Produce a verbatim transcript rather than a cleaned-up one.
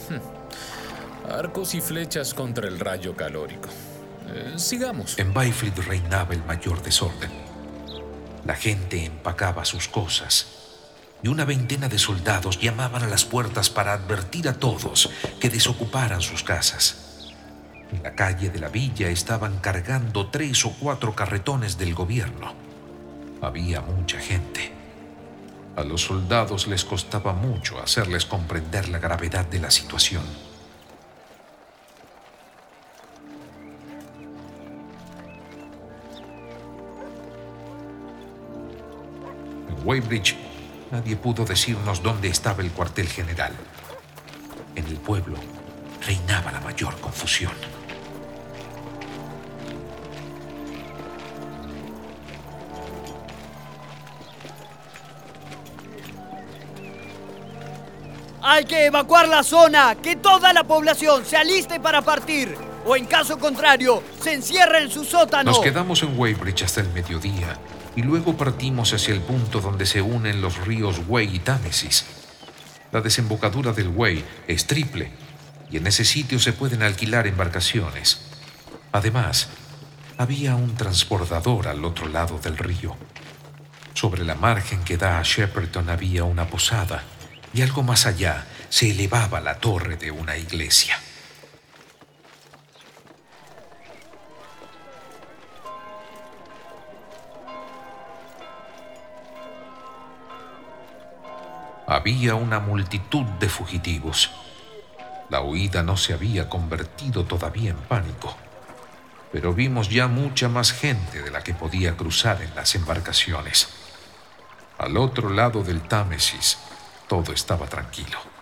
Arcos y flechas contra el rayo calórico. Eh, sigamos. En Byfleet reinaba el mayor desorden. La gente empacaba sus cosas y una veintena de soldados llamaban a las puertas para advertir a todos que desocuparan sus casas. En la calle de la villa estaban cargando tres o cuatro carretones del gobierno. Había mucha gente. A los soldados les costaba mucho hacerles comprender la gravedad de la situación. En Weybridge, nadie pudo decirnos dónde estaba el cuartel general. En el pueblo reinaba la mayor confusión. ¡Hay que evacuar la zona! ¡Que toda la población se aliste para partir! O en caso contrario, se encierra en su sótano. Nos quedamos en Weybridge hasta el mediodía y luego partimos hacia el punto donde se unen los ríos Wey y Támesis. La desembocadura del Wey es triple y en ese sitio se pueden alquilar embarcaciones. Además, había un transbordador al otro lado del río. Sobre la margen que da a Shepperton había una posada y algo más allá se elevaba la torre de una iglesia. Había una multitud de fugitivos. La huida no se había convertido todavía en pánico, pero vimos ya mucha más gente de la que podía cruzar en las embarcaciones. Al otro lado del Támesis, todo estaba tranquilo.